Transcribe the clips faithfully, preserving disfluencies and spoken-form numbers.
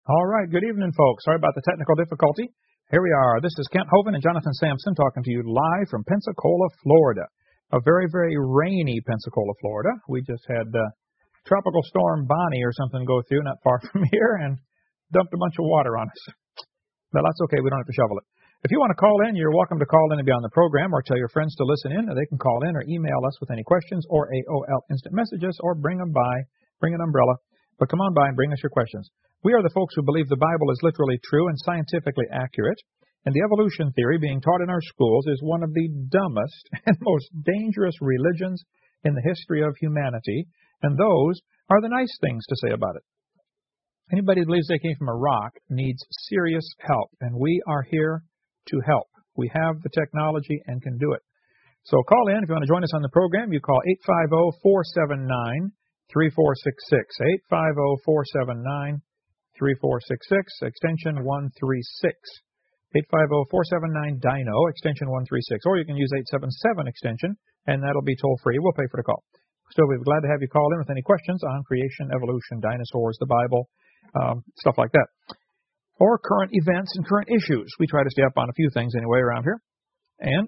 All right, good evening, folks. Sorry about the technical difficulty. Here we are. This is Kent Hovind and Jonathan Sampson talking to you live from Pensacola, Florida. A very, very rainy Pensacola, Florida. We just had uh, Tropical Storm Bonnie or something go through not far from here and dumped a bunch of water on us. But that's okay. We don't have to shovel it. If you want to call in, you're welcome to call in and be on the program, or tell your friends to listen in. They can call in or email us with any questions or A O L instant messages, or bring them by, bring an umbrella. But come on by and bring us your questions. We are the folks who believe the Bible is literally true and scientifically accurate, and the evolution theory being taught in our schools is one of the dumbest and most dangerous religions in the history of humanity, and those are the nice things to say about it. Anybody who believes they came from a rock needs serious help, and we are here to help. We have the technology and can do it. So call in. If you want to join us on the program, you call eight five zero, four seven nine, three four six six, eight five zero, four seven nine, three four six six, extension one three six, eight five zero, four seven nine, D I N O, extension one three six, or you can use eight seven seven extension, and that'll be toll-free. We'll pay for the call. Still, we'd be glad to have you call in with any questions on creation, evolution, dinosaurs, the Bible, um, stuff like that, or current events and current issues. We try to stay up on a few things anyway around here. And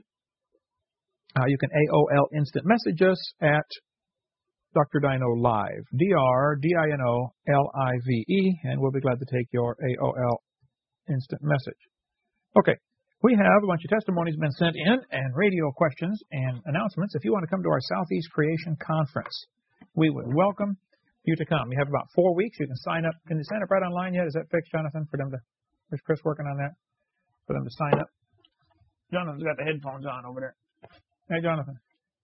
uh, you can A O L instant message us at Doctor Dino Live, D R D I N O L I V E, and we'll be glad to take your A O L instant message. Okay, we have a bunch of testimonies been sent in, and radio questions and announcements. If you want to come to our Southeast Creation Conference, we would welcome you to come. You have about four weeks. You can sign up. Can you sign up right online yet? Is that fixed, Jonathan, for them to, is Chris working on that, for them to sign up? Jonathan's got the headphones on over there. Hey, Jonathan.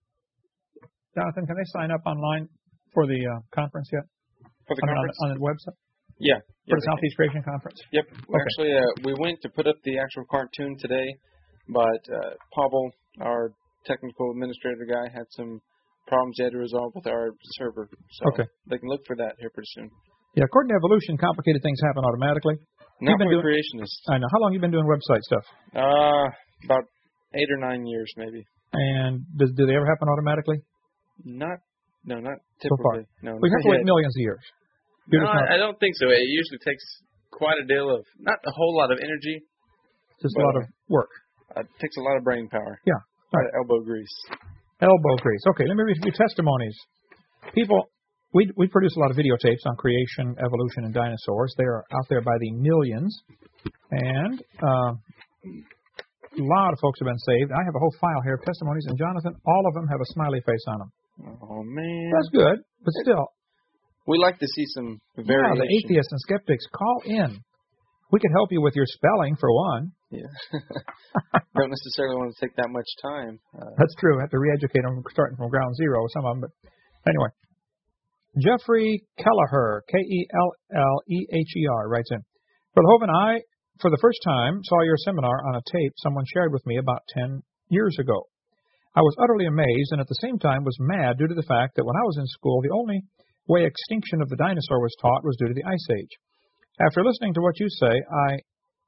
Jonathan, can they sign up online for the uh, conference yet? For the I mean, conference? On, the, on the website? Yeah. For yeah, the Southeast Creation Conference? Yep. We okay. Actually, uh, we went to put up the actual cartoon today, but uh, Pavel, our technical administrator guy, had some problems he had to resolve with our server. So okay. They can look for that here pretty soon. Yeah, according to evolution, complicated things happen automatically. Not been for doing, creationists. I know. How long have you been doing website stuff? Uh, about eight or nine years, maybe. And does, do they ever happen automatically? Not, no, not So far. typically. No, we have to wait yet. millions of years. No, I, I don't think so. It usually takes quite a deal of, not a whole lot of energy. Just a lot of work. It takes a lot of brain power. Yeah. Right. Elbow grease. Elbow grease. Okay, let me read a few testimonies. People, we we produce a lot of videotapes on creation, evolution, and dinosaurs. They are out there by the millions. And uh, a lot of folks have been saved. I have a whole file here of testimonies, and Jonathan, all of them have a smiley face on them. Oh, man. That's good, but still. We like to see some variation. Yeah, the atheists and skeptics, call in. We can help you with your spelling, for one. Yeah. Don't necessarily want to take that much time. Uh, That's true. I have to re-educate them starting from ground zero, some of them. But anyway. Jeffrey Kelleher, K E L L E H E R, writes in, Brother Hovind, I, for the first time, saw your seminar on a tape someone shared with me about ten years ago. I was utterly amazed and at the same time was mad due to the fact that when I was in school, the only way extinction of the dinosaur was taught was due to the Ice Age. After listening to what you say, I,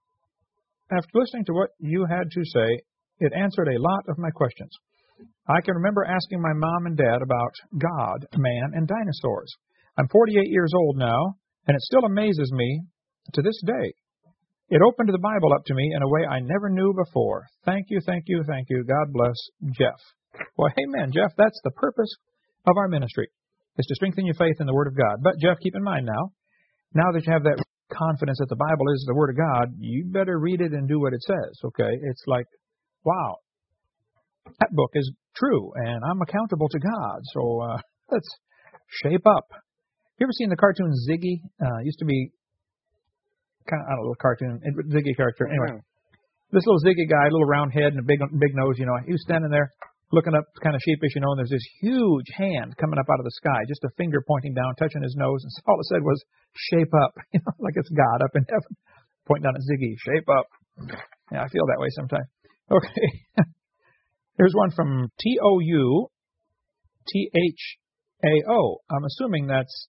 after listening to what you had to say, it answered a lot of my questions. I can remember asking my mom and dad about God, man, and dinosaurs. I'm forty-eight years old now, and it still amazes me to this day. It opened the Bible up to me in a way I never knew before. Thank you, thank you, thank you. God bless, Jeff. Well, amen, Jeff. That's the purpose of our ministry, is to strengthen your faith in the Word of God. But, Jeff, keep in mind now, now that you have that confidence that the Bible is the Word of God, you better read it and do what it says, okay? It's like, wow, that book is true, and I'm accountable to God, so uh, let's shape up. You ever seen the cartoon Ziggy? Uh, it used to be kind of, I don't know, a little cartoon, Ziggy character. Anyway, yeah. This little Ziggy guy, little round head and a big big nose, you know, he was standing there looking up kind of sheepish, you know, and there's this huge hand coming up out of the sky, just a finger pointing down, touching his nose, and all it said was, shape up, you know, like it's God up in heaven, pointing down at Ziggy, shape up. Yeah, I feel that way sometimes. Okay. Here's one from T O U T H A O. I'm assuming that's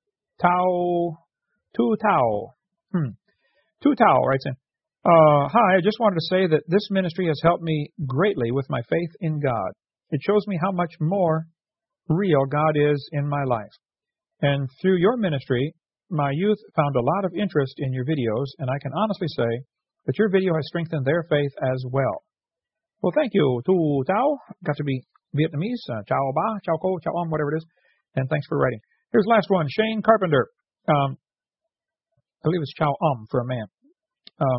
Tao, Tu Tao. Hmm. Tu Tao writes in, uh, hi, I just wanted to say that this ministry has helped me greatly with my faith in God. It shows me how much more real God is in my life. And through your ministry, my youth found a lot of interest in your videos, and I can honestly say that your video has strengthened their faith as well. Well, thank you. Tu Tao. Got to be Vietnamese. Uh, Chao Ba, Chao Ko, Chao Um, whatever it is. And thanks for writing. Here's the last one. Shane Carpenter. Um, I believe it's Chao Um for a man. Um,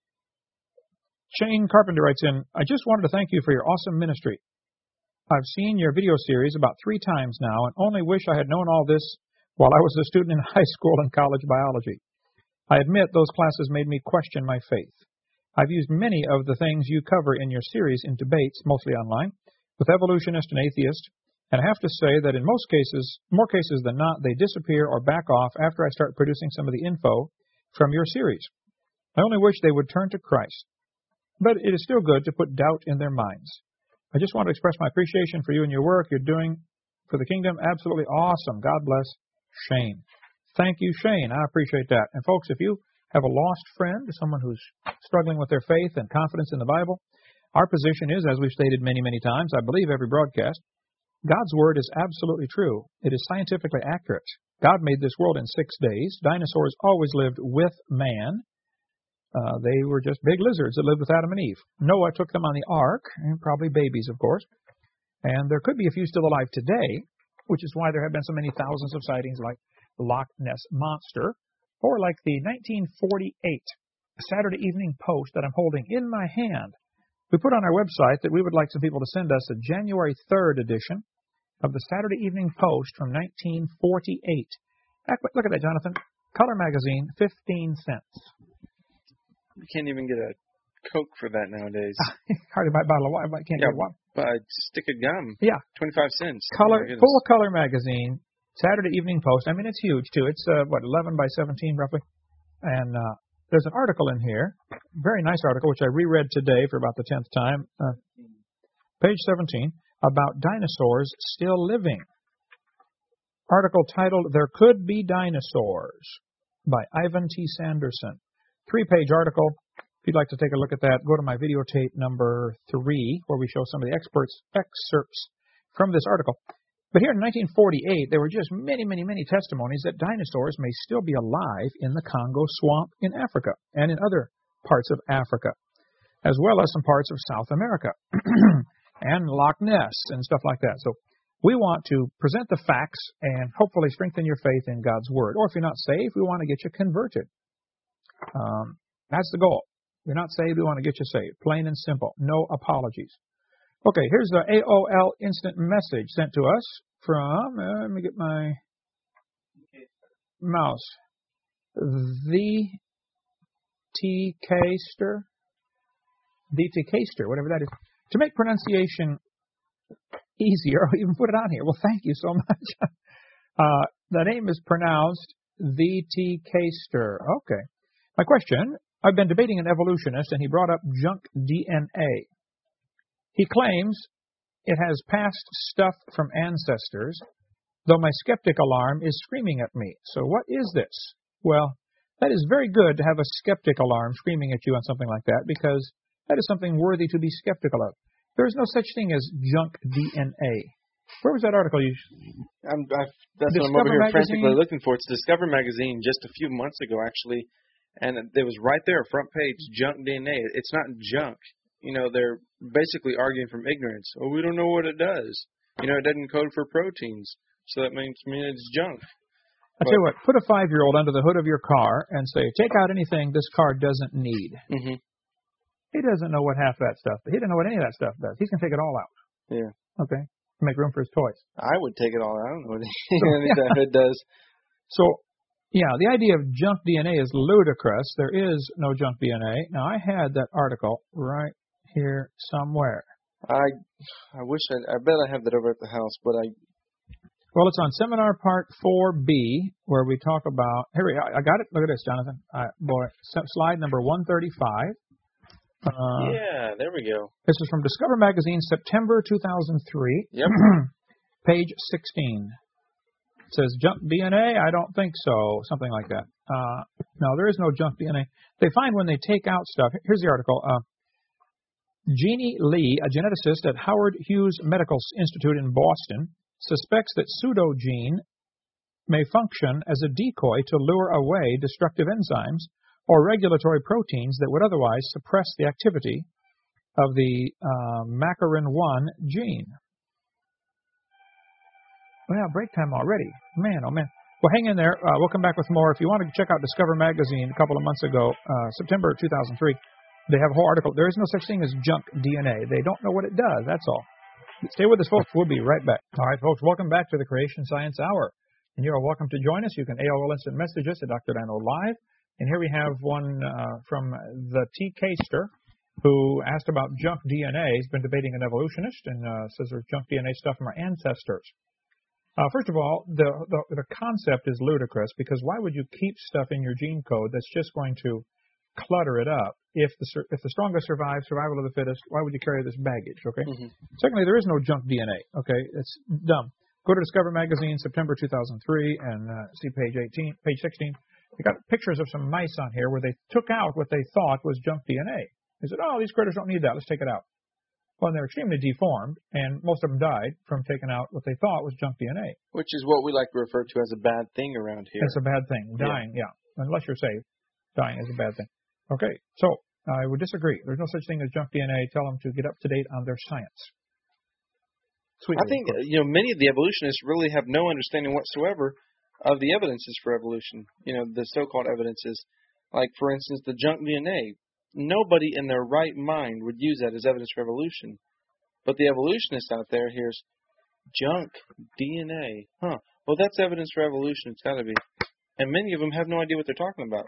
Shane Carpenter writes in, I just wanted to thank you for your awesome ministry. I've seen your video series about three times now and only wish I had known all this while I was a student in high school and college biology. I admit those classes made me question my faith. I've used many of the things you cover in your series in debates, mostly online, with evolutionists and atheists, and I have to say that in most cases, more cases than not, they disappear or back off after I start producing some of the info from your series. I only wish they would turn to Christ. But it is still good to put doubt in their minds. I just want to express my appreciation for you and your work you're doing for the kingdom. Absolutely awesome. God bless, Shane. Thank you, Shane. I appreciate that. And folks, if you have a lost friend, someone who's struggling with their faith and confidence in the Bible, our position is, as we've stated many, many times, I believe every broadcast, God's Word is absolutely true. It is scientifically accurate. God made this world in six days. Dinosaurs always lived with man. Uh, they were just big lizards that lived with Adam and Eve. Noah took them on the ark, and probably babies, of course. And there could be a few still alive today, which is why there have been so many thousands of sightings like the Loch Ness Monster, or like the nineteen forty-eight Saturday Evening Post that I'm holding in my hand. We put on our website that we would like some people to send us a January third edition of the Saturday Evening Post from nineteen forty-eight. Look at that, Jonathan. Color magazine, fifteen cents. You can't even get a Coke for that nowadays. Hardly buy a bottle of water, but can't yeah, get water. But a stick of gum. Yeah. twenty-five cents. Color, oh full color magazine, Saturday Evening Post. I mean, it's huge, too. It's, uh, what, eleven by seventeen, roughly? And uh, there's an article in here, very nice article, which I reread today for about the tenth time, uh, page seventeen, about dinosaurs still living. Article titled, There Could Be Dinosaurs, by Ivan T. Sanderson. Three-page article. If you'd like to take a look at that, go to my videotape number three, where we show some of the experts excerpts from this article. But here in nineteen forty-eight, there were just many, many, many testimonies that dinosaurs may still be alive in the Congo swamp in Africa and in other parts of Africa, as well as some parts of South America and Loch Ness and stuff like that. So we want to present the facts and hopefully strengthen your faith in God's Word. Or if you're not saved, we want to get you converted. Um, that's the goal. You're not saved, we want to get you saved. Plain and simple. No apologies. Okay, here's the A O L instant message sent to us from, uh, let me get my mouse. The T. Caster. D T. Caster, whatever that is. To make pronunciation easier, I'll even put it on here. Well, thank you so much. uh, the name is pronounced The T. Caster. Okay. My question, I've been debating an evolutionist, and he brought up junk D N A. He claims it has passed stuff from ancestors, though my skeptic alarm is screaming at me. So what is this? Well, that is very good to have a skeptic alarm screaming at you on something like that, because that is something worthy to be skeptical of. There is no such thing as junk D N A. Where was that article you... I'm, I've, that's Discover what I'm over here magazine? frantically looking for. It's Discover Magazine just a few months ago, actually. And it was right there, front page, junk D N A. It's not junk. You know, they're basically arguing from ignorance. Oh, we don't know what it does. You know, it doesn't code for proteins. So that means, means it's junk. I'll tell you what, put a five-year-old under the hood of your car and say, take out anything this car doesn't need. Mm-hmm. He doesn't know what half that stuff, he doesn't know what any of that stuff does. He's going to take it all out. Yeah. Okay. Make room for his toys. I would take it all out. I don't know what any of that does. So, yeah, the idea of junk D N A is ludicrous. There is no junk D N A. Now, I had that article right here somewhere. I I wish I, I bet I have that over at the house, but I... Well, it's on Seminar Part four B, where we talk about... Here we are. I got it. Look at this, Jonathan. All right, boy, slide number one thirty-five. Uh, yeah, there we go. This is from Discover Magazine, September two thousand three. Yep. Page sixteen. It says junk D N A? I don't think so. Something like that. Uh, no, there is no junk D N A. They find when they take out stuff. Here's the article. Uh, Jeannie Lee, a geneticist at Howard Hughes Medical Institute in Boston, suspects that pseudogene may function as a decoy to lure away destructive enzymes or regulatory proteins that would otherwise suppress the activity of the uh, macarin one gene. Well, break time already. Man, oh man. Well, hang in there. Uh, we'll come back with more. If you want to check out Discover Magazine a couple of months ago, uh, September two thousand three, they have a whole article. There is no such thing as junk D N A. They don't know what it does. That's all. Stay with us, folks. We'll be right back. All right, folks. Welcome back to the Creation Science Hour. And you are welcome to join us. You can A O L Instant Message us at Doctor Dano Live. And here we have one uh, from the T. Caster, who asked about junk D N A. He's been debating an evolutionist and uh, says there's junk D N A stuff from our ancestors. Uh, first of all, the, the the concept is ludicrous, because why would you keep stuff in your gene code that's just going to clutter it up? If the if the strongest survive, survival of the fittest, why would you carry this baggage? Okay. Mm-hmm. Secondly, there is no junk D N A. Okay, it's dumb. Go to Discover Magazine, September two thousand three, and uh, see page eighteen, page sixteen. They got pictures of some mice on here where they took out what they thought was junk D N A. They said, "Oh, these critters don't need that. Let's take it out." Well, they're extremely deformed, and most of them died from taking out what they thought was junk D N A. Which is what we like to refer to as a bad thing around here. It's a bad thing. Dying, yeah. yeah. Unless you're saved, dying is a bad thing. Okay, so I would disagree. There's no such thing as junk D N A. Tell them to get up to date on their science. Sweet I think you know many of the evolutionists really have no understanding whatsoever of the evidences for evolution. You know, the so-called evidences, like for instance the junk D N A. Nobody in their right mind would use that as evidence for evolution. But the evolutionists out there hears junk D N A. Huh. Well, that's evidence for evolution. It's got to be. And many of them have no idea what they're talking about.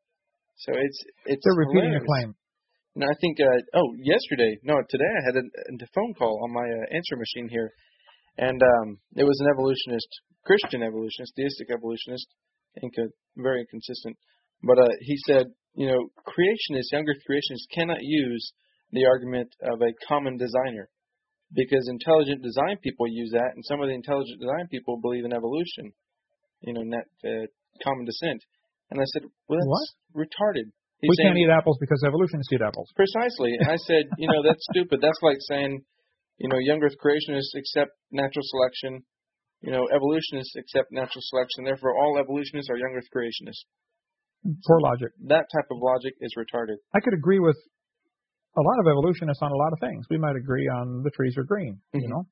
So it's it's They're repeating hilarious. a claim. And I think, uh, oh, yesterday, no, today I had a, a phone call on my uh, answer machine here. And um, it was an evolutionist, Christian evolutionist, deistic evolutionist, inc- very inconsistent. But uh, he said, you know, creationists, younger creationists cannot use the argument of a common designer, because intelligent design people use that, and some of the intelligent design people believe in evolution, you know, net, uh, common descent. And I said, well, that's what? retarded. He's we saying, can't eat apples because evolutionists eat apples. Precisely. And I said, you know, that's stupid. That's like saying, you know, younger creationists accept natural selection, you know, evolutionists accept natural selection, therefore all evolutionists are younger creationists. Poor logic. That type of logic is retarded. I could agree with a lot of evolutionists on a lot of things. We might agree on the trees are green, mm-hmm. you know.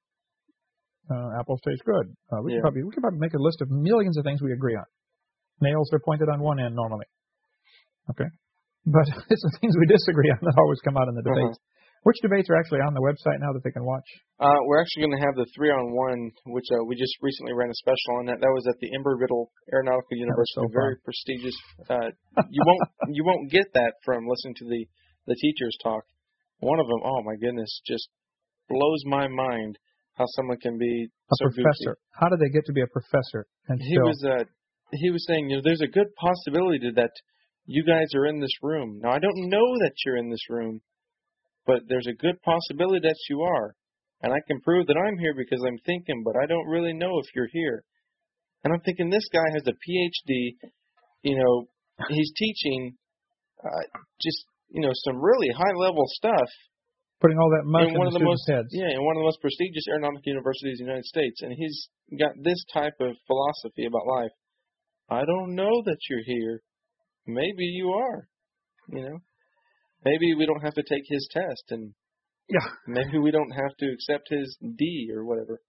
Uh, apples taste good. Uh, we, yeah. could probably, we could probably make a list of millions of things we agree on. Nails are pointed on one end normally. Okay. But it's the things we disagree on that always come out in the debates. Uh-huh. Which debates are actually on the website now that they can watch? Uh, we're actually going to have the three-on-one, which uh, we just recently ran a special on that. That was at the Embry-Riddle Aeronautical University, so very prestigious. Uh, you won't you won't get that from listening to the, the teachers talk. One of them, oh my goodness, just blows my mind how someone can be a so professor. Goofy. How do they get to be a professor? And he still... was uh, he was saying, you know, there's a good possibility that you guys are in this room. Now I don't know that you're in this room, but there's a good possibility that you are. And I can prove that I'm here because I'm thinking, but I don't really know if you're here. And I'm thinking, this guy has a P H D, you know, he's teaching uh, just, you know, some really high-level stuff. Putting all that much in one in of the most, heads. Yeah, in one of the most prestigious aeronautical universities in the United States. And he's got this type of philosophy about life. I don't know that you're here. Maybe you are, you know. Maybe we don't have to take his test, and yeah, maybe we don't have to accept his D or whatever.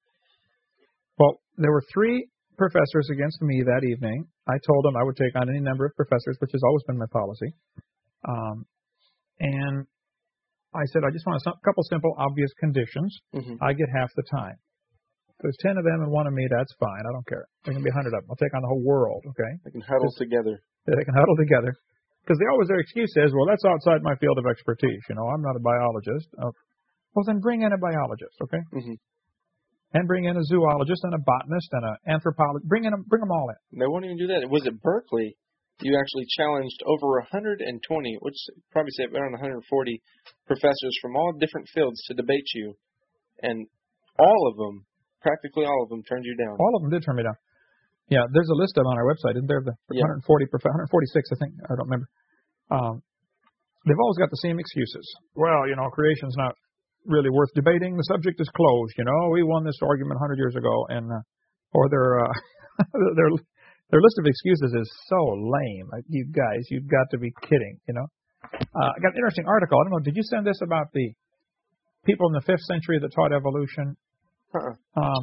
Well, there were three professors against me that evening. I told them I would take on any number of professors, which has always been my policy. Um, and I said, I just want a couple simple, obvious conditions. Mm-hmm. I get half the time. If there's ten of them and one of me, that's fine. I don't care. There can be a hundred of them. I'll take on the whole world, okay? They can huddle just, together. They can huddle together. Because they always, their excuse is, well, that's outside my field of expertise. You know, I'm not a biologist. Uh, well, then bring in a biologist, okay? Mm-hmm. And bring in a zoologist and a botanist and an anthropologist. Bring in, a, bring them all in. They won't even do that. It was at Berkeley. You actually challenged over one hundred twenty, which probably say around one hundred forty professors from all different fields to debate you. And all of them, practically all of them, turned you down. All of them did turn me down. Yeah, there's a list of them on our website, isn't there? The yeah. one hundred forty, one hundred forty-six, I think. I don't remember. Um, they've always got the same excuses. Well, you know, creation's not really worth debating. The subject is closed. You know, we won this argument one hundred years ago, and uh, or they're uh, their their list of excuses is so lame. Like, you guys, you've got to be kidding. You know. Uh, I got an interesting article. I don't know. Did you send this about the people in the fifth century that taught evolution? Uh-uh. Um,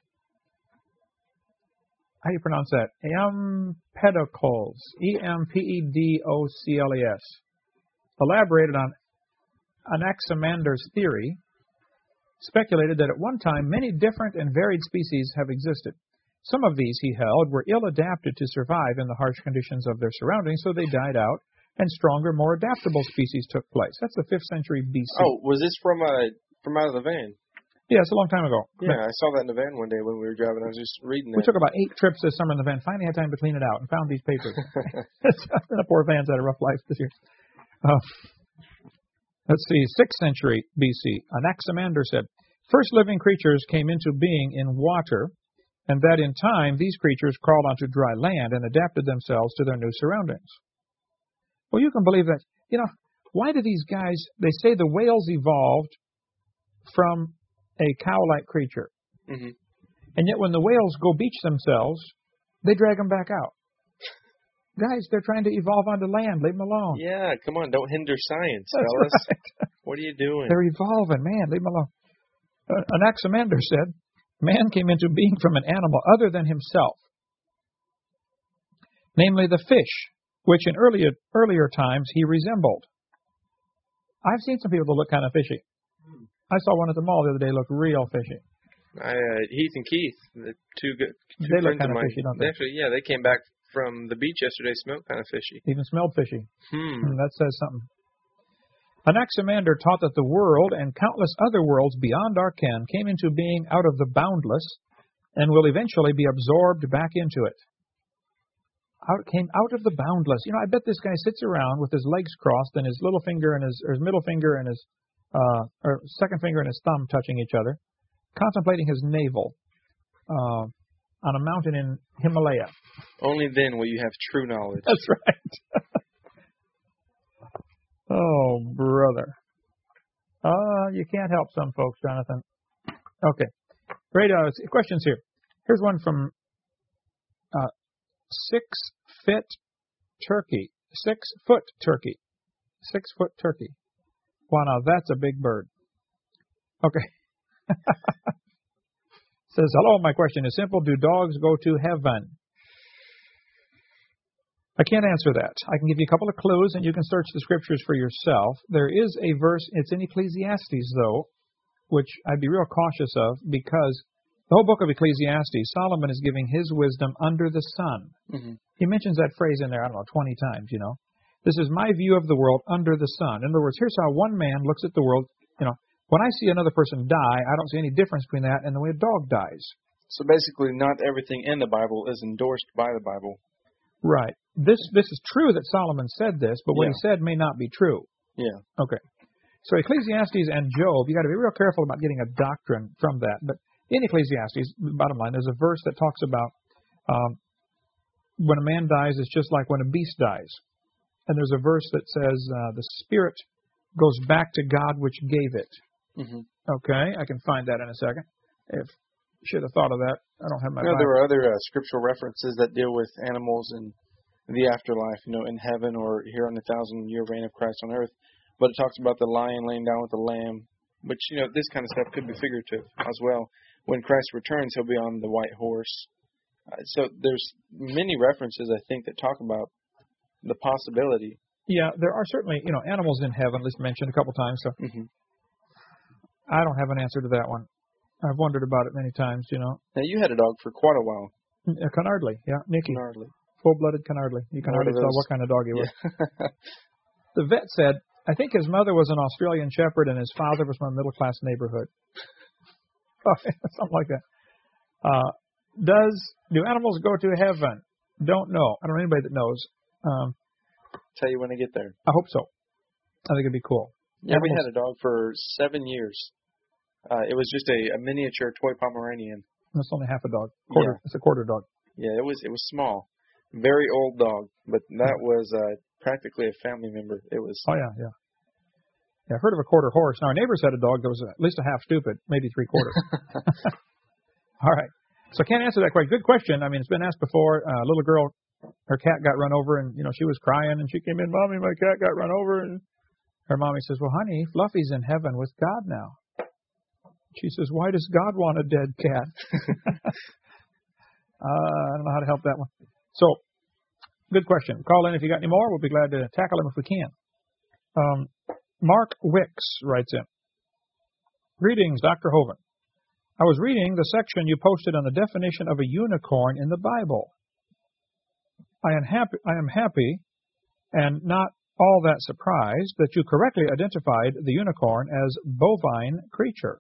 how do you pronounce that? Empedocles. E M P E D O C L E S. Elaborated on Anaximander's theory, speculated that at one time many different and varied species have existed. Some of these, he held, were ill-adapted to survive in the harsh conditions of their surroundings, so they died out, and stronger, more adaptable species took place. That's the fifth century B C. Oh, was this from uh, from out of the van? Yeah, it's a long time ago. Yeah, I saw that in the van one day when we were driving. I was just reading that. We took about eight trips this summer in the van. Finally had time to clean it out and found these papers. The poor van's had a rough life this year. Uh, let's see, sixth century B C. Anaximander said, first living creatures came into being in water, and that in time these creatures crawled onto dry land and adapted themselves to their new surroundings. Well, you can believe that. You know, why do these guys, they say the whales evolved from a cow-like creature. Mm-hmm. And yet when the whales go beach themselves, they drag them back out. Guys, they're trying to evolve onto land. Leave them alone. Yeah, come on. Don't hinder science, That's fellas. right. What are you doing? They're evolving. Man, leave them alone. Uh, Anaximander said, man came into being from an animal other than himself, namely the fish, which in earlier earlier times he resembled. I've seen some people that look kind of fishy. I saw one at the mall the other day look real fishy. I, uh, Heath and Keith, the two good two they look friends kind of of mine. fishy, don't they? Actually, yeah, they came back from the beach yesterday, smelled kind of fishy. Even smelled fishy. Hmm. Hmm, that says something. Anaximander taught that the world and countless other worlds beyond our ken came into being out of the boundless and will eventually be absorbed back into it. Out, came out of the boundless. You know, I bet this guy sits around with his legs crossed and his little finger and his, or his middle finger and his uh, or second finger and his thumb touching each other, contemplating his navel uh, on a mountain in Himalaya. Only then will you have true knowledge. That's right. Oh, brother. Uh, you can't help some folks, Jonathan. Okay. Great uh, questions here. Here's one from uh, Six Fit Turkey. Six Foot Turkey. Six Foot Turkey. Wow, now that's a big bird. Okay. Says, hello, my question is simple. Do dogs go to heaven? I can't answer that. I can give you a couple of clues, and you can search the scriptures for yourself. There is a verse, it's in Ecclesiastes, though, which I'd be real cautious of, because the whole book of Ecclesiastes, Solomon is giving his wisdom under the sun. Mm-hmm. He mentions that phrase in there, I don't know, twenty times, you know. This is my view of the world under the sun. In other words, here's how one man looks at the world. You know, when I see another person die, I don't see any difference between that and the way a dog dies. So basically, not everything in the Bible is endorsed by the Bible. Right. This this is true that Solomon said this, but what Yeah. he said may not be true. Yeah. Okay. So Ecclesiastes and Job, you got to be real careful about getting a doctrine from that. But in Ecclesiastes, bottom line, there's a verse that talks about um, when a man dies, it's just like when a beast dies. And there's a verse that says uh, the spirit goes back to God which gave it. Mm-hmm. Okay, I can find that in a second. If should have thought of that. I don't have my. You know, Bible. there are other uh, scriptural references that deal with animals and the afterlife, you know, in heaven or here on the thousand-year reign of Christ on earth. But it talks about the lion laying down with the lamb, which, you know, this kind of stuff could be figurative as well. When Christ returns, he'll be on the white horse. Uh, so there's many references, I think, that talk about the possibility. Yeah, there are certainly, you know, animals in heaven, at least mentioned a couple times. So Mm-hmm. I don't have an answer to that one. I've wondered about it many times, you know. Now, you had a dog for quite a while. Uh, Canardly, yeah, Nicky. Gnarly. Full-blooded Canardly. You can One hardly of tell those. what kind of dog he was. Yeah. The vet said, I think his mother was an Australian Shepherd and his father was from a middle-class neighborhood. Something like that. Uh, does do animals go to heaven? Don't know. I don't know anybody that knows. Um, Tell you when I get there. I hope so. I think it'd be cool. Yeah, we Animals- had a dog for seven years. Uh, it was just a, a miniature toy Pomeranian. That's only half a dog. Quarter. Yeah. It's a quarter dog. Yeah, it was it was small, very old dog, but that was uh, practically a family member. It was. Oh yeah, yeah. Yeah, I've heard of a quarter horse. Now our neighbors had a dog that was at least a half stupid, maybe three quarters. All right. So I can't answer that quite. Good question. I mean, it's been asked before. Uh, a little girl, her cat got run over, and, you know, she was crying, and she came in, Mommy, my cat got run over. And her mommy says, well, honey, Fluffy's in heaven with God now. She says, why does God want a dead cat? uh, I don't know how to help that one. So, good question. Call in if you got any more. We'll be glad to tackle them if we can. Um, Mark Wicks writes in. Greetings, Doctor Hovind. I was reading the section you posted on the definition of a unicorn in the Bible. I am happy, I am happy and not all that surprised that you correctly identified the unicorn as bovine creature.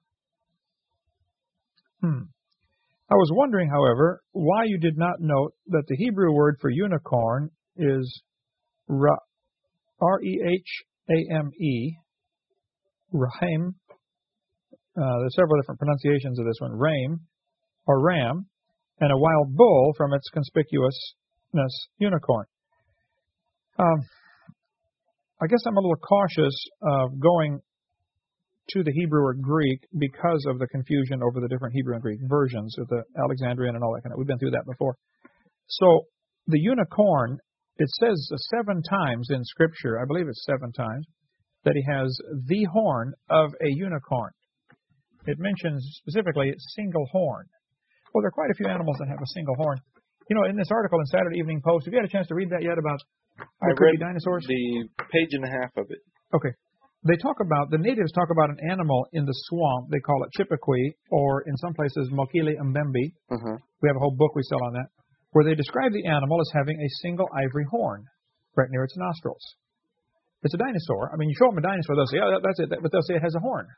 Hmm. I was wondering, however, why you did not note that the Hebrew word for unicorn is ra, R E H A M E, rahim. Uh, there's several different pronunciations of this one, rame, or ram, and a wild bull from its conspicuousness, unicorn. Um, I guess I'm a little cautious of going to the Hebrew or Greek because of the confusion over the different Hebrew and Greek versions of the Alexandrian and all that kind of. We've been through that before. So the unicorn, it says seven times in Scripture, I believe it's seven times, that he has the horn of a unicorn. It mentions specifically single horn. Well, there are quite a few animals that have a single horn. You know, in this article in Saturday Evening Post, have you had a chance to read that yet about I read dinosaurs? The page and a half of it. Okay. They talk about, the natives talk about an animal in the swamp. They call it chippequi, or in some places, mokele mbembe. Uh-huh. We have a whole book we sell on that, where they describe the animal as having a single ivory horn right near its nostrils. It's a dinosaur. I mean, you show them a dinosaur, they'll say, yeah, that's it, but they'll say it has a horn.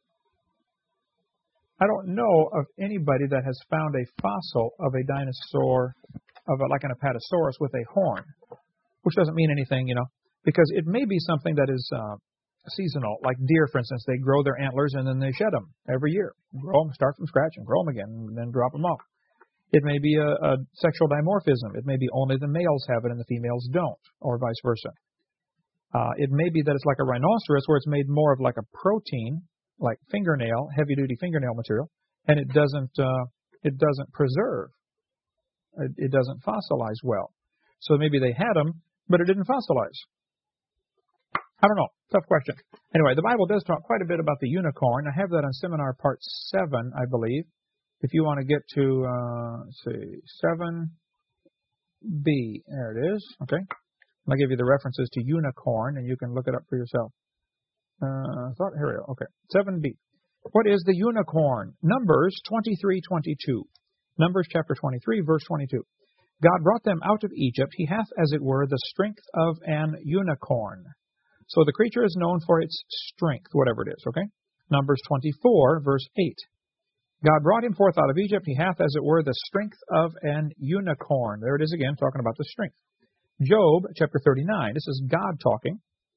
I don't know of anybody that has found a fossil of a dinosaur, of a, like an apatosaurus with a horn, which doesn't mean anything, you know, because it may be something that is uh, seasonal, like deer, for instance. They grow their antlers and then they shed them every year. Grow them, start from scratch, and grow them again, and then drop them off. It may be a, a sexual dimorphism. It may be only the males have it and the females don't, or vice versa. Uh, it may be that it's like a rhinoceros, where it's made more of like a protein, like fingernail, heavy-duty fingernail material, and it doesn't uh, it doesn't preserve. It, it doesn't fossilize well. So maybe they had them, but it didn't fossilize. I don't know. Tough question. Anyway, the Bible does talk quite a bit about the unicorn. I have that on seminar part seven, I believe. If you want to get to, uh, let's see, seven B. There it is. Okay. I'll give you the references to unicorn, and you can look it up for yourself. Uh, I thought, here we go. Okay. seven B. What is the unicorn? Numbers twenty-three twenty-two. Numbers chapter twenty-three, verse twenty-two. God brought them out of Egypt. He hath, as it were, the strength of an unicorn. So the creature is known for its strength, whatever it is, okay? Numbers twenty-four, verse eight. God brought him forth out of Egypt. He hath, as it were, the strength of an unicorn. There it is again, talking about the strength. Job, chapter thirty-nine. This is God talking.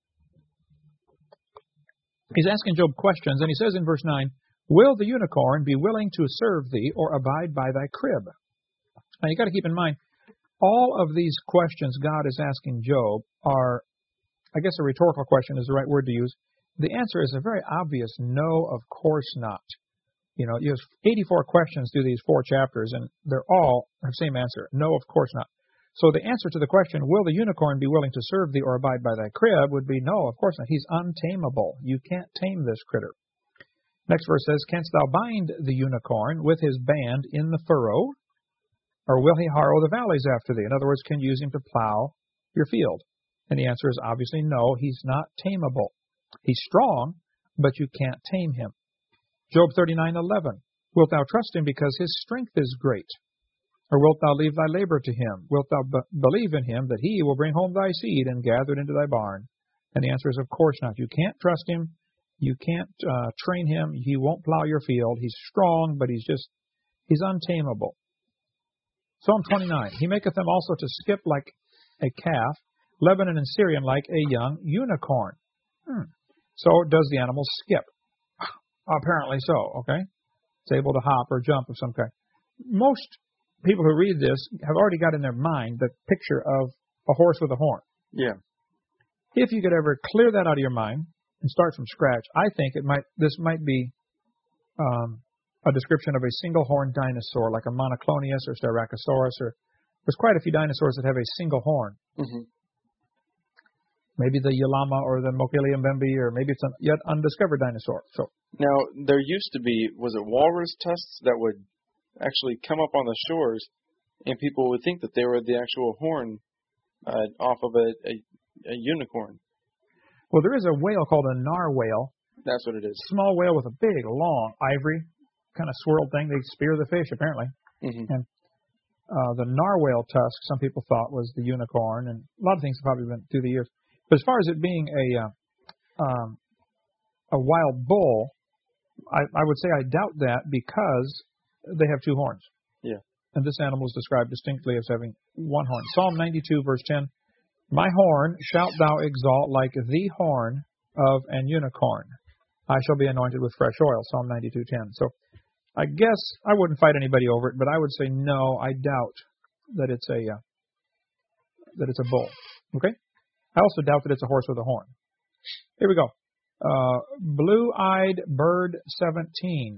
He's asking Job questions, and he says in verse nine, will the unicorn be willing to serve thee or abide by thy crib? Now, you've got to keep in mind, all of these questions God is asking Job are, I guess a rhetorical question is the right word to use. The answer is a very obvious no, of course not. You know, you have eighty-four questions through these four chapters, and they're all the same answer. No, of course not. So the answer to the question, will the unicorn be willing to serve thee or abide by thy crib, would be no, of course not. He's untamable. You can't tame this critter. Next verse says, canst thou bind the unicorn with his band in the furrow, or will he harrow the valleys after thee? In other words, can you use him to plow your field? And the answer is obviously no, he's not tameable. He's strong, but you can't tame him. Job thirty-nine eleven. Wilt thou trust him because his strength is great? Or wilt thou leave thy labor to him? Wilt thou b- believe in him that he will bring home thy seed and gather it into thy barn? And the answer is of course not. You can't trust him. You can't uh, train him. He won't plow your field. He's strong, but he's just, he's untamable. Psalm twenty-nine. He maketh them also to skip like a calf, Lebanon and Syrian like a young unicorn. Hmm. So does the animal skip? Apparently so, okay? It's able to hop or jump of some kind. Most people who read this have already got in their mind the picture of a horse with a horn. Yeah. If you could ever clear that out of your mind and start from scratch, I think it might. This might be um, a description of a single-horned dinosaur, like a Monoclonius or Styracosaurus, or there's quite a few dinosaurs that have a single horn. Mm-hmm. Maybe the Yalama or the Mokele Mbembe, or maybe it's a yet undiscovered dinosaur. So now, there used to be, was it walrus tusks that would actually come up on the shores, and people would think that they were the actual horn uh, off of a, a, a unicorn. Well, there is a whale called a narwhale. That's what it is. Small whale with a big, long, ivory kind of swirled thing. They spear the fish, apparently. Mm-hmm. And uh, the narwhale tusk, some people thought was the unicorn, and a lot of things have probably been through the years. But as far as it being a uh, um, a wild bull, I, I would say I doubt that because they have two horns. Yeah. And this animal is described distinctly as having one horn. Psalm ninety-two, verse ten, my horn shalt thou exalt like the horn of an unicorn. I shall be anointed with fresh oil, Psalm ninety-two, ten. So I guess I wouldn't fight anybody over it, but I would say no, I doubt that it's a uh, that it's a bull. Okay? I also doubt that it's a horse with a horn. Here we go. Uh, Blue-eyed Bird seventeen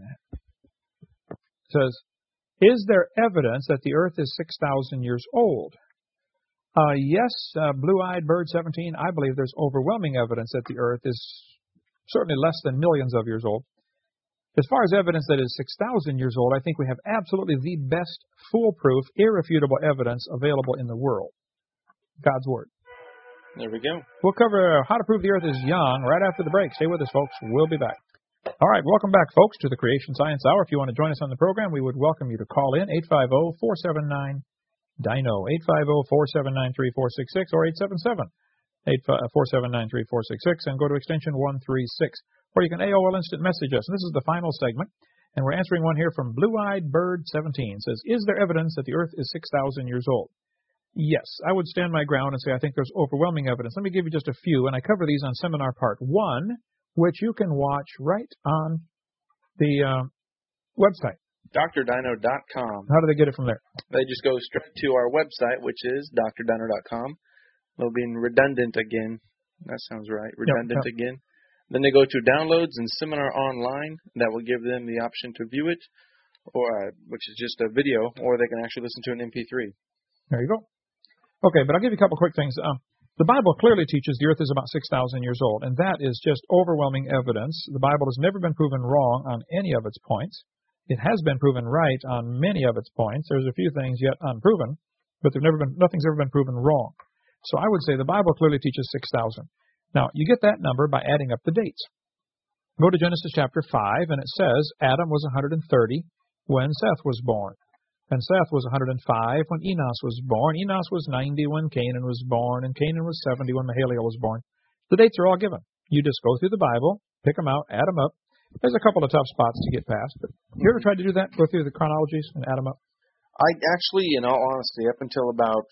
says, is there evidence that the earth is six thousand years old? Uh, yes, uh, Blue-eyed Bird seventeen, I believe there's overwhelming evidence that the earth is certainly less than millions of years old. As far as evidence that is six thousand years old, I think we have absolutely the best foolproof, irrefutable evidence available in the world. God's Word. There we go. We'll cover how to prove the earth is young right after the break. Stay with us, folks. We'll be back. All right, welcome back, folks, to the Creation Science Hour. If you want to join us on the program, we would welcome you to call in eight five zero, four seven nine, D I N O, eight five zero, four seven nine, three four six six, or eight seven seven, four seven nine, three four six six, and go to extension one three six. Or you can A O L Instant Message us. And this is the final segment, and we're answering one here from Blue-eyed Bird seventeen. It says, is there evidence that the earth is six thousand years old? Yes, I would stand my ground and say I think there's overwhelming evidence. Let me give you just a few, and I cover these on Seminar Part one, which you can watch right on the uh, website. D R dino dot com. How do they get it from there? They just go straight to our website, which is D R dino dot com. They'll be redundant again. That sounds right. Redundant yep, yep. again. Then they go to Downloads and Seminar Online. That will give them the option to view it, or uh, which is just a video, or they can actually listen to an M P three. There you go. Okay, but I'll give you a couple quick things. Um, the Bible clearly teaches the earth is about six thousand years old, and that is just overwhelming evidence. The Bible has never been proven wrong on any of its points. It has been proven right on many of its points. There's a few things yet unproven, but there've never been, nothing's ever been proven wrong. So I would say the Bible clearly teaches six thousand. Now, you get that number by adding up the dates. Go to Genesis chapter five, and it says Adam was one hundred thirty when Seth was born. And Seth was one hundred five when Enos was born. Enos was ninety when Canaan was born. And Canaan was seventy when Mahalalel was born. The dates are all given. You just go through the Bible, pick them out, add them up. There's a couple of tough spots to get past. But you ever tried to do that? Go through the chronologies and add them up? I actually, in all honesty, up until about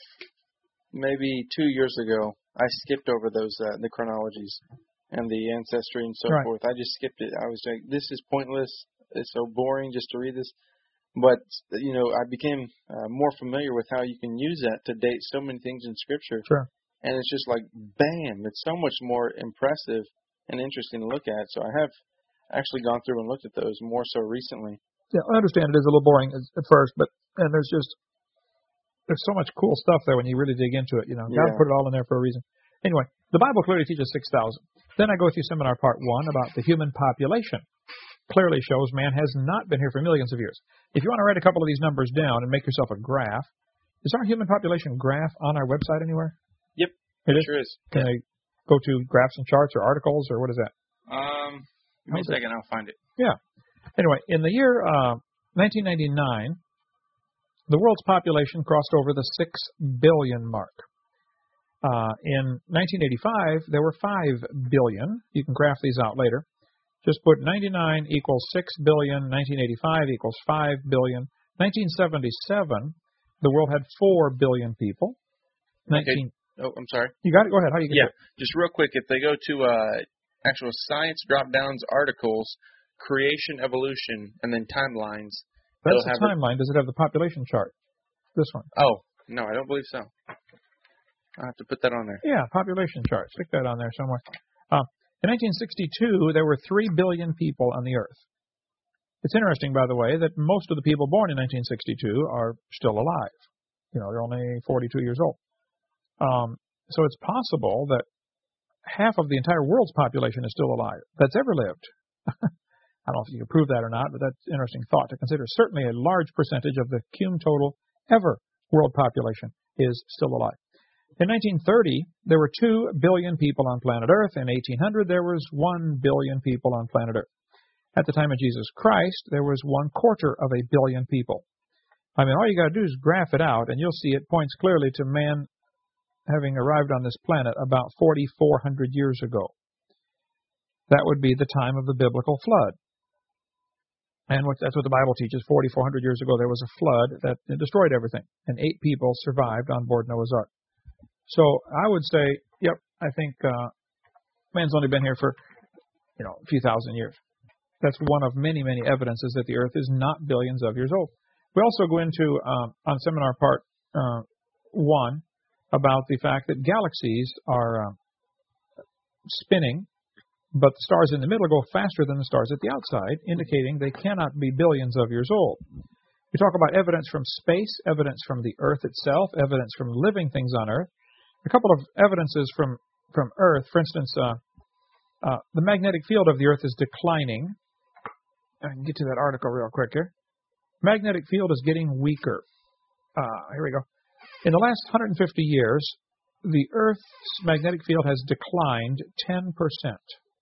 maybe two years ago, I skipped over those uh, the chronologies and the ancestry and so right. forth. I just skipped it. I was like, this is pointless. It's so boring just to read this. But, you know, I became uh, more familiar with how you can use that to date so many things in Scripture. Sure. And it's just like, bam, it's so much more impressive and interesting to look at. So I have actually gone through and looked at those more so recently. Yeah, I understand it is a little boring at first, but and there's just, there's so much cool stuff there when you really dig into it. You know, yeah. God put it all in there for a reason. Anyway, the Bible clearly teaches six thousand. Then I go through Seminar Part one about the human population. Clearly shows man has not been here for millions of years. If you want to write a couple of these numbers down and make yourself a graph, is our human population graph on our website anywhere? Yep, it it is? sure is. Can I go to graphs and charts or articles, or what is that? Um, give me a second, I'll find it. Yeah. Anyway, in the year uh, nineteen ninety-nine, the world's population crossed over the six billion mark. Uh, in nineteen eighty-five, there were five billion. You can graph these out later. Just put ninety-nine equals six billion, nineteen eighty-five equals five billion. nineteen seventy-seven, the world had four billion people. nineteen Okay. Oh, I'm sorry. You got it? Go ahead. How do you get yeah, it? Just real quick, if they go to uh, actual science drop-downs articles, creation, evolution, and then timelines. That's the have timeline. A, Does it have the population chart? This one. Oh, no, I don't believe so. I'll have to put that on there. Yeah, population chart. Stick that on there somewhere. Uh, In nineteen sixty-two, there were three billion people on the earth. It's interesting, by the way, that most of the people born in nineteen sixty-two are still alive. You know, they're only forty-two years old. Um, so it's possible that half of the entire world's population is still alive that's ever lived. I don't know if you can prove that or not, but that's an interesting thought to consider. Certainly a large percentage of the cum total ever world population is still alive. In nineteen thirty, there were two billion people on planet Earth. In eighteen hundred, there was one billion people on planet Earth. At the time of Jesus Christ, there was one quarter of a billion people. I mean, all you got to do is graph it out, and you'll see it points clearly to man having arrived on this planet about forty-four hundred years ago. That would be the time of the biblical flood. And what, that's what the Bible teaches. forty-four hundred years ago, there was a flood that destroyed everything, and eight people survived on board Noah's Ark. So I would say, yep, I think uh, man's only been here for, you know, a few thousand years. That's one of many, many evidences that the Earth is not billions of years old. We also go into, um, on seminar part uh, one, about the fact that galaxies are uh, spinning, but the stars in the middle go faster than the stars at the outside, indicating they cannot be billions of years old. We talk about evidence from space, evidence from the Earth itself, evidence from living things on Earth. A couple of evidences from, from Earth, for instance, uh, uh, the magnetic field of the Earth is declining. I can get to that article real quick here. Magnetic field is getting weaker. Uh, here we go. In the last one hundred fifty years, the Earth's magnetic field has declined ten percent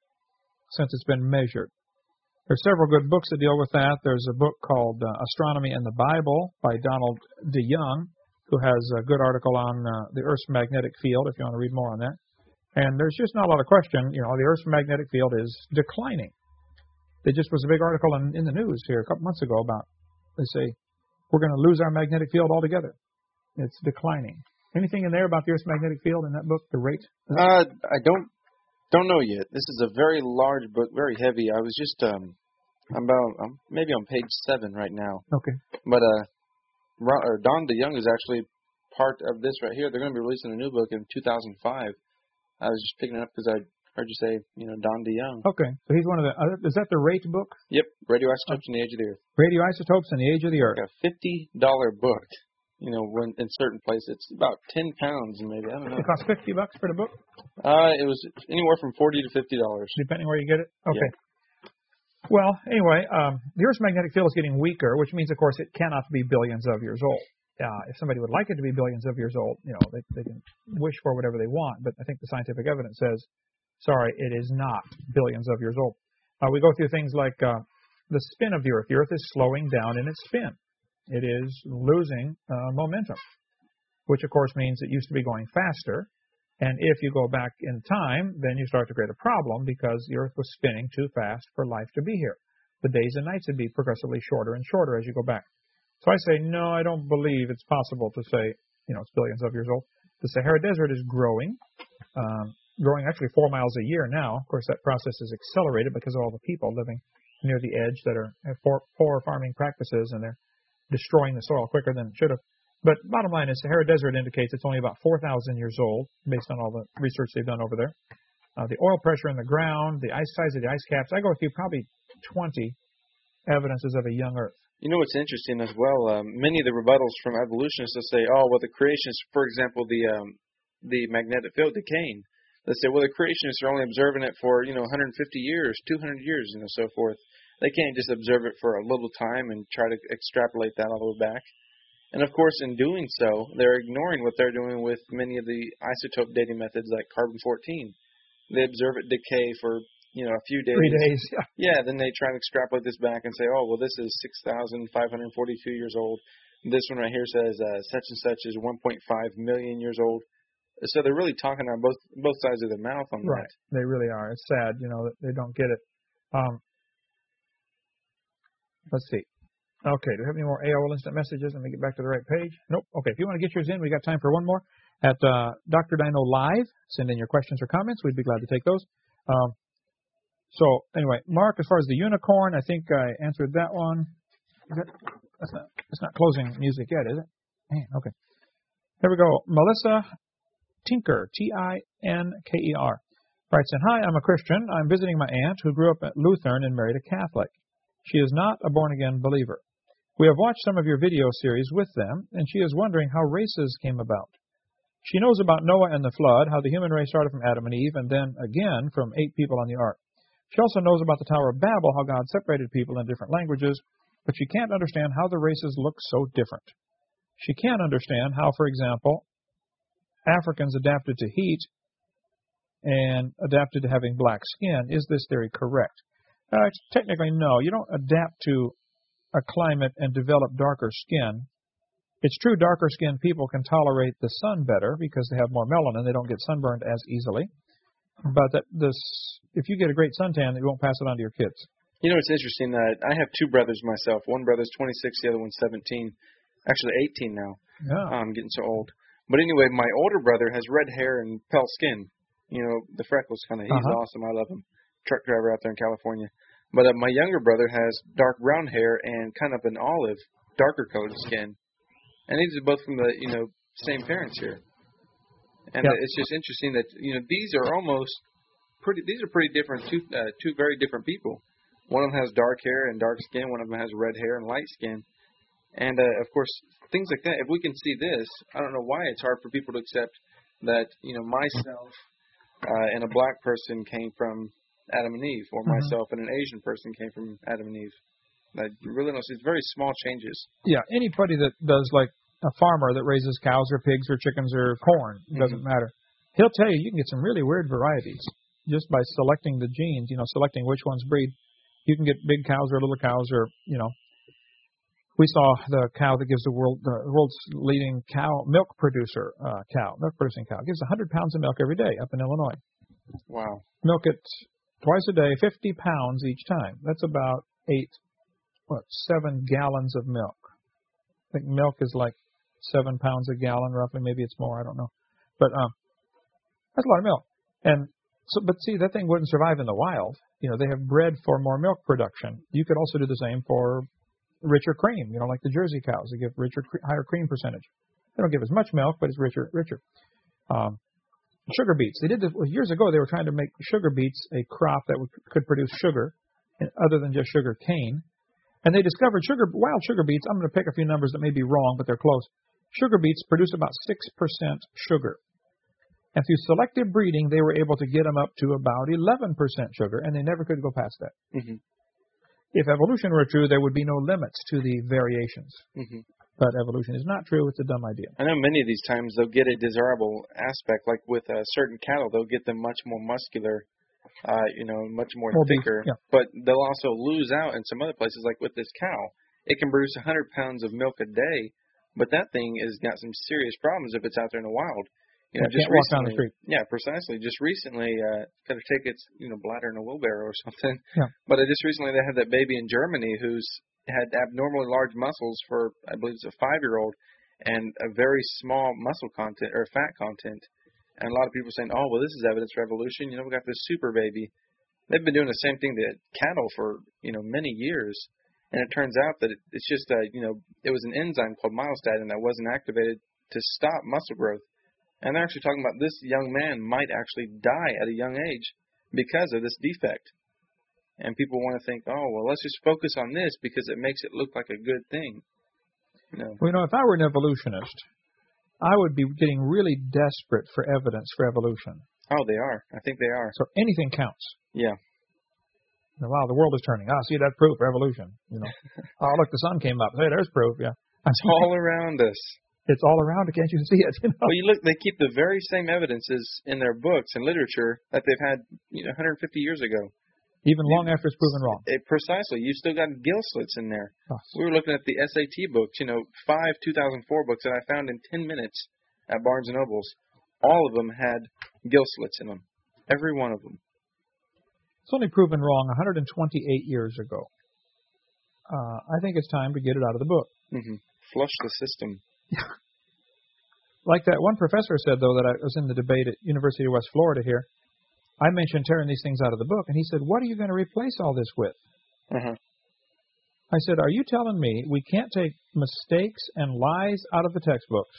since it's been measured. There's several good books that deal with that. There's a book called uh, Astronomy and the Bible by Donald DeYoung, who has a good article on uh, the Earth's magnetic field, if you want to read more on that. And there's just not a lot of question. You know, the Earth's magnetic field is declining. There just was a big article in, in the news here a couple months ago about, they say, we're going to lose our magnetic field altogether. It's declining. Anything in there about the Earth's magnetic field in that book, the rate? Uh, I don't don't know yet. This is a very large book, very heavy. I was just um, I'm about I'm maybe on page seven right now. Okay. But uh, Ron, or Don DeYoung is actually part of this right here. They're going to be releasing a new book in two thousand five. I was just picking it up because I heard you say, you know, Don DeYoung. Okay, so he's one of the. Uh, is that the rate book? Yep, Radioisotopes and the Age of the Earth. Radioisotopes and the Age of the Earth. Like a fifty dollar book. You know, when in certain places it's about ten pounds, maybe I don't know. It costs fifty bucks for the book. Uh, it was anywhere from forty to fifty dollars, depending where you get it. Okay. Yeah. Well, anyway, um, the Earth's magnetic field is getting weaker, which means, of course, it cannot be billions of years old. Uh, if somebody would like it to be billions of years old, you know, they, they can wish for whatever they want. But I think the scientific evidence says, sorry, it is not billions of years old. Uh, we go through things like uh, the spin of the Earth. The Earth is slowing down in its spin. It is losing uh, momentum, which, of course, means it used to be going faster. And if you go back in time, then you start to create a problem because the Earth was spinning too fast for life to be here. The days and nights would be progressively shorter and shorter as you go back. So I say, no, I don't believe it's possible to say, you know, it's billions of years old. The Sahara Desert is growing, um, growing actually four miles a year now. Of course, that process is accelerated because of all the people living near the edge that are have poor, poor farming practices, and they're destroying the soil quicker than it should have. But bottom line is, Sahara Desert indicates it's only about four thousand years old, based on all the research they've done over there. Uh, the oil pressure in the ground, the ice size of the ice caps, I go through probably twenty evidences of a young Earth. You know what's interesting as well? Um, many of the rebuttals from evolutionists will say, oh, well, the creationists, for example, the um, the magnetic field decaying. They say, well, the creationists are only observing it for, you know, one hundred fifty years, two hundred years, and so forth. They can't just observe it for a little time and try to extrapolate that all the way back. And, of course, in doing so, they're ignoring what they're doing with many of the isotope dating methods like carbon fourteen. They observe it decay for, you know, a few days. Three days, yeah. Yeah, then they try to extrapolate this back and say, oh, well, this is six thousand five hundred forty-two years old. This one right here says uh, such and such is one point five million years old. So they're really talking on both both sides of their mouth on right. that. Right, they really are. It's sad, you know, that they don't get it. Um, let's see. Okay, do we have any more A O L Instant Messages? Let me get back to the right page. Nope. Okay, if you want to get yours in, we got time for one more. At uh, Doctor Dino Live, send in your questions or comments. We'd be glad to take those. Um, so, anyway, Mark, as far as the unicorn, I think I answered that one. Is that, that's, not, that's not closing music yet, is it? Man, okay. Here we go. Melissa Tinker, T I N K E R, writes in, hi, I'm a Christian. I'm visiting my aunt who grew up at Lutheran and married a Catholic. She is not a born-again believer. We have watched some of your video series with them, and she is wondering how races came about. She knows about Noah and the flood, how the human race started from Adam and Eve, and then again from eight people on the ark. She also knows about the Tower of Babel, how God separated people in different languages, but she can't understand how the races look so different. She can't understand how, for example, Africans adapted to heat and adapted to having black skin. Is this theory correct? Uh, technically, no. You don't adapt to a climate and develop darker skin. It's true darker-skinned people can tolerate the sun better because they have more melanin. They don't get sunburned as easily. But that this, if you get a great suntan, you won't pass it on to your kids. You know, it's interesting that I have two brothers myself. One brother's twenty-six, the other one's seventeen. Actually, eighteen now. Yeah. I'm getting so old. But anyway, my older brother has red hair and pale skin. You know, the freckles kind of, he's Uh-huh. awesome. I love him. Truck driver out there in California. But uh, my younger brother has dark brown hair and kind of an olive, darker colored skin. And these are both from the, you know, same parents here. And Yep. uh, it's just interesting that, you know, these are almost pretty, these are pretty different, two, uh, two very different people. One of them has dark hair and dark skin. One of them has red hair and light skin. And, uh, of course, things like that, if we can see this, I don't know why it's hard for people to accept that, you know, myself uh, and a black person came from Adam and Eve, or Mhm. myself and an Asian person came from Adam and Eve. I really don't see. It's very small changes. Yeah, anybody that does like a farmer that raises cows or pigs or chickens or corn, it doesn't Mm-hmm. matter. He'll tell you you can get some really weird varieties just by selecting the genes, you know, selecting which ones breed. You can get big cows or little cows or, you know, we saw the cow that gives the world the world's leading cow milk producer uh, cow, milk producing cow. It gives one hundred pounds of milk every day up in Illinois. Wow. Milk it twice a day, fifty pounds each time. That's about eight, what, seven gallons of milk. I think milk is like seven pounds a gallon, roughly. Maybe it's more. I don't know. But um, that's a lot of milk. And so, but see, that thing wouldn't survive in the wild. You know, they have bred for more milk production. You could also do the same for richer cream. You know, like the Jersey cows, they give richer, higher cream percentage. They don't give as much milk, but it's richer, richer. Um, sugar beets. They did this well, years ago. They were trying to make sugar beets a crop that would, could produce sugar, other than just sugar cane. And they discovered sugar, wild sugar beets. I'm going to pick a few numbers that may be wrong, but they're close. Sugar beets produce about six percent sugar. And through selective breeding, they were able to get them up to about eleven percent sugar, and they never could go past that. Mm-hmm. If evolution were true, there would be no limits to the variations. Mm-hmm. But evolution is not true. It's a dumb idea. I know many of these times they'll get a desirable aspect, like with uh, certain cattle, they'll get them much more muscular, uh, you know, much more, More beef, thicker. yeah. But they'll also lose out in some other places, like with this cow. It can produce one hundred pounds of milk a day, but that thing has got some serious problems if it's out there in the wild. You know, It just can't walk down recently, the street. Yeah, precisely. Just recently, uh, got to take its, you know, bladder in a wheelbarrow or something. Yeah. But uh, just recently, they had that baby in Germany who's had abnormally large muscles for, I believe it's a five-year-old, and a very small muscle content or fat content. And a lot of people saying, oh, well, this is evidence for evolution. You know, we got this super baby. They've been doing the same thing to cattle for, you know, many years. And it turns out that it, it's just, uh, you know, it was an enzyme called myostatin that wasn't activated to stop muscle growth. And they're actually talking about this young man might actually die at a young age because of this defect. And people want to think, oh, well, let's just focus on this because it makes it look like a good thing. You know. Well, you know, if I were an evolutionist, I would be getting really desperate for evidence for evolution. Oh, they are. I think they are. So anything counts. Yeah. You know, wow, the world is turning. Ah, see, that's proof for evolution. You know, oh, look, the sun came up. Hey, there's proof. Yeah. It's all around us. It's all around. Can't you see it? You know? Well, you look. They keep the very same evidences in their books and literature that they've had, you know, one hundred fifty years ago. Even long after it's proven wrong. It, precisely. You still got gill slits in there. Oh. We were looking at the S A T books, you know, five two thousand four books that I found in ten minutes at Barnes and Nobles. All of them had gill slits in them. Every one of them. It's only proven wrong one hundred twenty-eight years ago. Uh, I think it's time to get it out of the book. Mm-hmm. Flush the system. Like that one professor said, though, that I was in the debate at University of West Florida here. I mentioned tearing these things out of the book, and he said, what are you going to replace all this with? Uh-huh. I said, are you telling me we can't take mistakes and lies out of the textbooks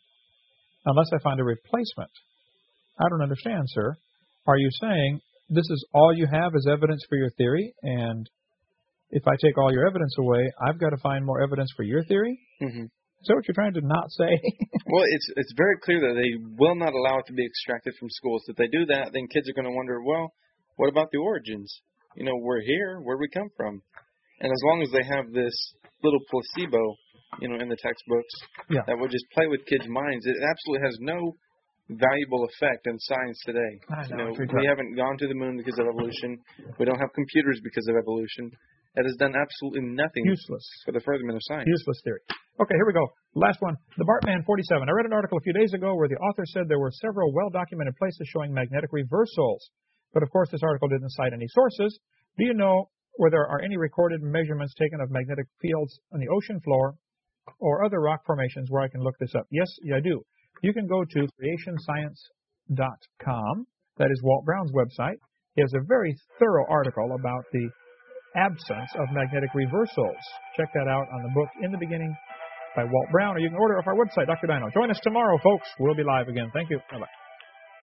unless I find a replacement? I don't understand, sir. Are you saying this is all you have as evidence for your theory, and if I take all your evidence away, I've got to find more evidence for your theory? Mm-hmm. Is that what you're trying to not say? Well, it's it's very clear that they will not allow it to be extracted from schools. If they do that, then kids are going to wonder, well, what about the origins? You know, we're here. Where'd we come from? And as long as they have this little placebo, you know, in the textbooks, yeah. that would just play with kids' minds, it absolutely has no valuable effect in science today. I know, you know, we haven't gone to the moon because of evolution. We don't have computers because of evolution. That has done absolutely nothing Useless. for the furtherment of science. Useless theory. Okay, here we go. Last one. The Bartman forty-seven. I read an article a few days ago where the author said there were several well-documented places showing magnetic reversals. But, of course, this article didn't cite any sources. Do you know where there are any recorded measurements taken of magnetic fields on the ocean floor or other rock formations where I can look this up? Yes, yeah, I do. You can go to creation science dot com. That is Walt Brown's website. He has a very thorough article about the absence of magnetic reversals. Check that out on the book In the Beginning by Walt Brown, or you can order it off our website, Doctor Dino. Join us tomorrow, folks. We'll be live again. Thank you. Bye-bye.